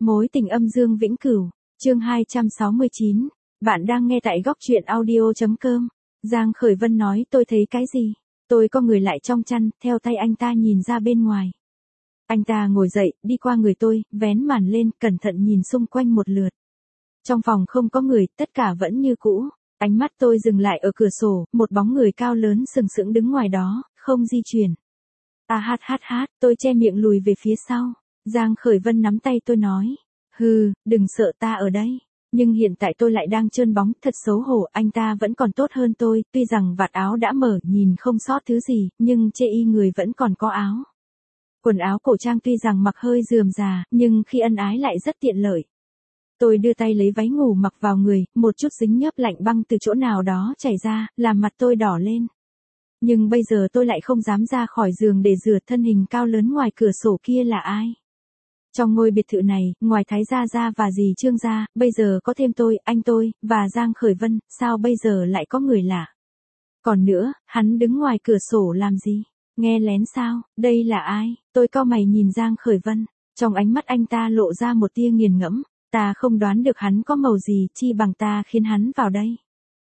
Mối tình âm dương vĩnh cửu, chương 269. Bạn đang nghe tại góc truyện audio.com. Giang Khởi Vân nói tôi thấy cái gì? Tôi co người lại trong chăn, theo tay anh ta nhìn ra bên ngoài. Anh ta ngồi dậy, đi qua người tôi, vén màn lên, cẩn thận nhìn xung quanh một lượt. Trong phòng không có người, tất cả vẫn như cũ. Ánh mắt tôi dừng lại ở cửa sổ, một bóng người cao lớn sừng sững đứng ngoài đó, không di chuyển. Tôi che miệng lùi về phía sau. Giang Khởi Vân nắm tay tôi nói. Hừ, đừng sợ, ta ở đây. Nhưng hiện tại tôi lại đang trơn bóng, thật xấu hổ. Anh ta vẫn còn tốt hơn tôi, tuy rằng vạt áo đã mở, nhìn không sót thứ gì, nhưng chê y người vẫn còn có áo. Quần áo cổ trang tuy rằng mặc hơi rườm rà, nhưng khi ân ái lại rất tiện lợi. Tôi đưa tay lấy váy ngủ mặc vào người, một chút dính nhớp lạnh băng từ chỗ nào đó chảy ra, làm mặt tôi đỏ lên. Nhưng bây giờ tôi lại không dám ra khỏi giường để rửa. Thân hình cao lớn ngoài cửa sổ kia là ai? Trong ngôi biệt thự này, ngoài Thái Gia và dì Trương gia, bây giờ có thêm tôi, anh tôi, và Giang Khởi Vân, sao bây giờ lại có người lạ? Còn nữa, hắn đứng ngoài cửa sổ làm gì? Nghe lén sao? Đây là ai? Tôi cau mày nhìn Giang Khởi Vân, trong ánh mắt anh ta lộ ra một tia nghiền ngẫm. Ta không đoán được hắn có màu gì, chi bằng ta khiến hắn vào đây.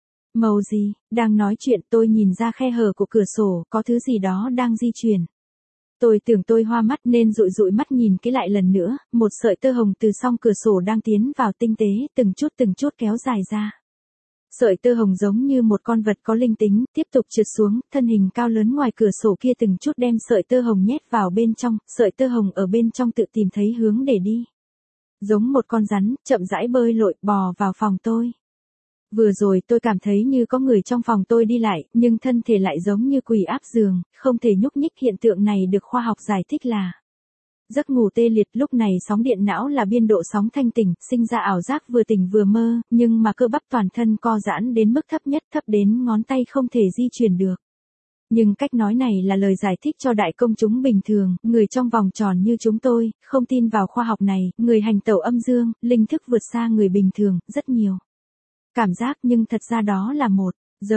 Màu gì? Đang nói chuyện tôi nhìn ra khe hở của cửa sổ, có thứ gì đó đang di chuyển. Tôi tưởng tôi hoa mắt nên dụi dụi mắt nhìn cái lại lần nữa, một sợi tơ hồng từ song cửa sổ đang tiến vào tinh tế, từng chút kéo dài ra. Sợi tơ hồng giống như một con vật có linh tính, tiếp tục trượt xuống, thân hình cao lớn ngoài cửa sổ kia từng chút đem sợi tơ hồng nhét vào bên trong, sợi tơ hồng ở bên trong tự tìm thấy hướng để đi. Giống một con rắn, chậm rãi bơi lội, bò vào phòng tôi. Vừa rồi tôi cảm thấy như có người trong phòng tôi đi lại, nhưng thân thể lại giống như quỳ áp giường, không thể nhúc nhích. Hiện tượng này được khoa học giải thích là giấc ngủ tê liệt. Lúc này sóng điện não là biên độ sóng thanh tỉnh, sinh ra ảo giác vừa tỉnh vừa mơ, nhưng mà cơ bắp toàn thân co giãn đến mức thấp nhất, thấp đến ngón tay không thể di chuyển được. Nhưng cách nói này là lời giải thích cho đại công chúng bình thường, người trong vòng tròn như chúng tôi, không tin vào khoa học này, người hành tẩu âm dương, linh thức vượt xa người bình thường, rất nhiều. Cảm giác, nhưng thật ra đó là một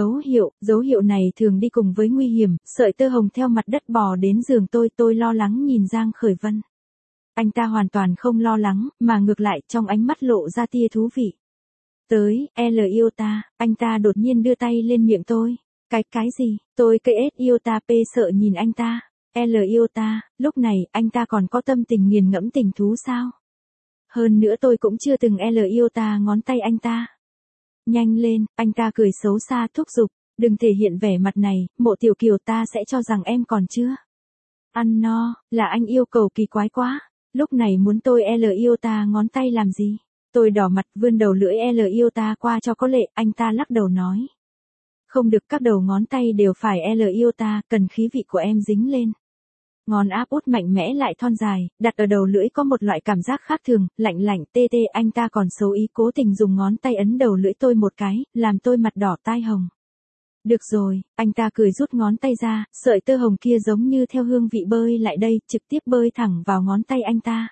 dấu hiệu này thường đi cùng với nguy hiểm. Sợi tơ hồng theo mặt đất bò đến giường tôi lo lắng nhìn Giang Khởi Vân. Anh ta hoàn toàn không lo lắng, mà ngược lại trong ánh mắt lộ ra tia thú vị. Tới, yêu ta, anh ta đột nhiên đưa tay lên miệng tôi. Cái gì? Tôi cây yêu ta sợ nhìn anh ta. Yêu ta, lúc này anh ta còn có tâm tình nghiền ngẫm tình thú sao? Hơn nữa tôi cũng chưa từng yêu ta ngón tay anh ta. Nhanh lên, anh ta cười xấu xa thúc giục, đừng thể hiện vẻ mặt này, Mộ Tiểu Kiều, ta sẽ cho rằng em còn chưa ăn no, là anh yêu cầu kỳ quái quá, lúc này muốn tôi yêu ta ngón tay làm gì? Tôi đỏ mặt vươn đầu lưỡi yêu ta qua cho có lệ, anh ta lắc đầu nói. Không được, các đầu ngón tay đều phải yêu ta, cần khí vị của em dính lên. Ngón áp út mạnh mẽ lại thon dài, đặt ở đầu lưỡi có một loại cảm giác khác thường, lạnh tê. Anh ta còn xấu ý cố tình dùng ngón tay ấn đầu lưỡi tôi một cái, làm tôi mặt đỏ tai hồng. Được rồi, anh ta cười rút ngón tay ra, sợi tơ hồng kia giống như theo hương vị bơi lại đây, trực tiếp bơi thẳng vào ngón tay anh ta.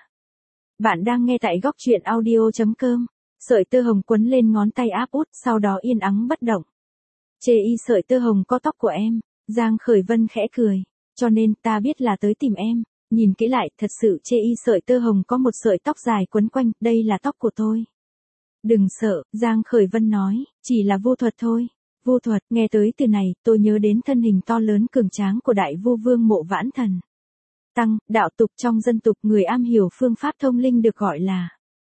Bạn đang nghe tại góc truyện audio.com. Sợi tơ hồng quấn lên ngón tay áp út, sau đó yên ắng bất động. Chê y sợi tơ hồng có tóc của em. Giang Khởi Vân khẽ cười. Cho nên ta biết là tới tìm em. Nhìn kỹ lại, thật sự chê y sợi tơ hồng có một sợi tóc dài quấn quanh, đây là tóc của tôi. Đừng sợ, Giang Khởi Vân nói, chỉ là vô thuật thôi. Vô thuật, nghe tới từ này, tôi nhớ đến thân hình to lớn cường tráng của đại vô vương Mộ Vãn Thần. Tăng, đạo tục trong dân tục, người am hiểu phương pháp thông linh được gọi là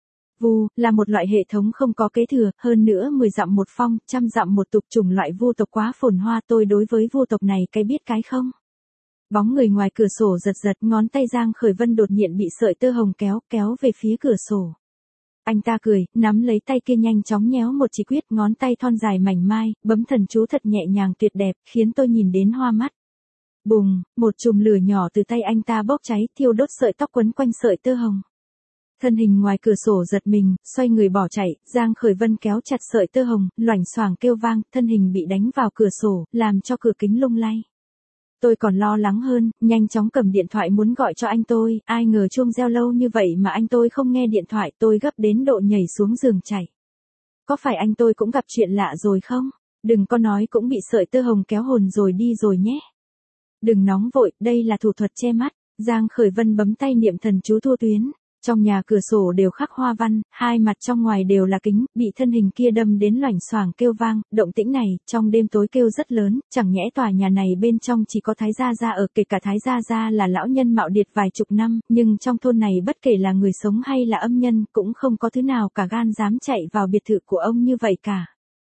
vu, là một loại hệ thống không có kế thừa, hơn nữa 10 dặm một phong, 100 dặm một tục, chủng loại vu tộc quá phồn hoa. Tôi đối với vu tộc này cái biết cái không. Bóng người ngoài cửa sổ giật, ngón tay Giang Khởi Vân đột nhiên bị sợi tơ hồng kéo về phía cửa sổ. Anh ta cười, nắm lấy tay kia nhanh chóng nhéo một chỉ quyết, ngón tay thon dài mảnh mai, bấm thần chú thật nhẹ nhàng tuyệt đẹp, khiến tôi nhìn đến hoa mắt. Bùng, một chùm lửa nhỏ từ tay anh ta bốc cháy, thiêu đốt sợi tóc quấn quanh sợi tơ hồng. Thân hình ngoài cửa sổ giật mình, xoay người bỏ chạy, Giang Khởi Vân kéo chặt sợi tơ hồng, loảnh xoảng kêu vang, thân hình bị đánh vào cửa sổ, làm cho cửa kính lung lay. Tôi còn lo lắng hơn, nhanh chóng cầm điện thoại muốn gọi cho anh tôi, ai ngờ chuông reo lâu như vậy mà anh tôi không nghe điện thoại, tôi gấp đến độ nhảy xuống giường chạy. Có phải anh tôi cũng gặp chuyện lạ rồi không? Đừng có nói cũng bị sợi tơ hồng kéo hồn rồi đi rồi nhé. Đừng nóng vội, đây là thủ thuật che mắt. Giang Khởi Vân bấm tay niệm thần chú thua tuyến. Trong nhà cửa sổ đều khắc hoa văn, hai mặt trong ngoài đều là kính, bị thân hình kia đâm đến loảnh xoảng kêu vang, động tĩnh này, trong đêm tối kêu rất lớn, chẳng nhẽ tòa nhà này bên trong chỉ có Thái Gia Gia ở, kể cả Thái Gia Gia là lão nhân mạo điệt vài chục năm, nhưng trong thôn này bất kể là người sống hay là âm nhân, cũng không có thứ nào cả gan dám chạy vào biệt thự của ông như vậy cả.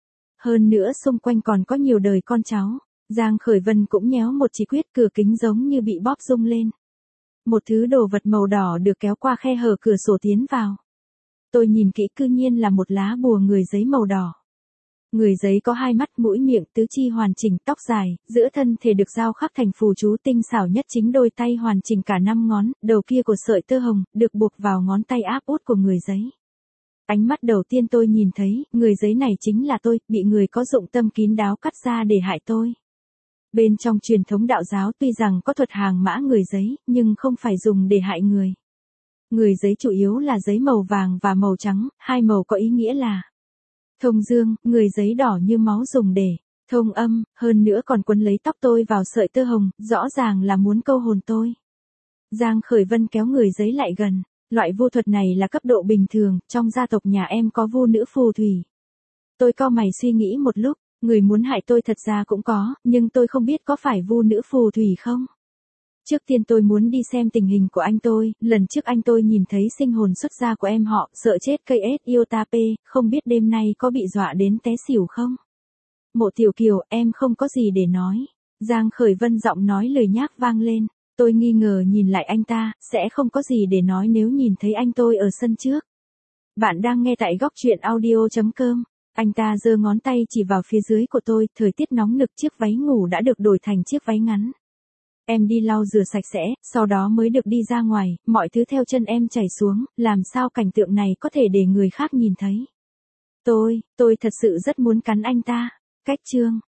Hơn nữa xung quanh còn có nhiều đời con cháu, Giang Khởi Vân cũng nhéo một chỉ quyết, cửa kính giống như bị bóp rung lên. Một thứ đồ vật màu đỏ được kéo qua khe hở cửa sổ tiến vào. Tôi nhìn kỹ cư nhiên là một lá bùa người giấy màu đỏ. Người giấy có hai mắt, mũi, miệng, tứ chi hoàn chỉnh, tóc dài, giữa thân thể được dao khắc thành phù chú tinh xảo nhất chính đôi tay hoàn chỉnh cả 5 ngón, đầu kia của sợi tơ hồng, được buộc vào ngón tay áp út của người giấy. Ánh mắt đầu tiên tôi nhìn thấy, người giấy này chính là tôi, bị người có dụng tâm kín đáo cắt ra để hại tôi. Bên trong truyền thống đạo giáo tuy rằng có thuật hàng mã người giấy, nhưng không phải dùng để hại người. Người giấy chủ yếu là giấy màu vàng và màu trắng, hai màu có ý nghĩa là thông dương, người giấy đỏ như máu dùng để thông âm, hơn nữa còn quấn lấy tóc tôi vào sợi tơ hồng, rõ ràng là muốn câu hồn tôi. Giang Khởi Vân kéo người giấy lại gần, loại vu thuật này là cấp độ bình thường, trong gia tộc nhà em có vu nữ phù thủy. Tôi cau mày suy nghĩ một lúc. Người muốn hại tôi thật ra cũng có, nhưng tôi không biết có phải vu nữ phù thủy không. Trước tiên tôi muốn đi xem tình hình của anh tôi, lần trước anh tôi nhìn thấy sinh hồn xuất gia của em họ, sợ chết cây ết yêu ta pê, không biết đêm nay có bị dọa đến té xỉu không. Mộ Tiểu Kiều, em không có gì để nói. Giang Khởi Vân giọng nói lười nhác vang lên, tôi nghi ngờ nhìn lại anh ta, sẽ không có gì để nói nếu nhìn thấy anh tôi ở sân trước. Bạn đang nghe tại góc truyện audio.com. Anh ta giơ ngón tay chỉ vào phía dưới của tôi, thời tiết nóng nực chiếc váy ngủ đã được đổi thành chiếc váy ngắn. Em đi lau rửa sạch sẽ, sau đó mới được đi ra ngoài, mọi thứ theo chân em chảy xuống, làm sao cảnh tượng này có thể để người khác nhìn thấy. Tôi thật sự rất muốn cắn anh ta. Cách chương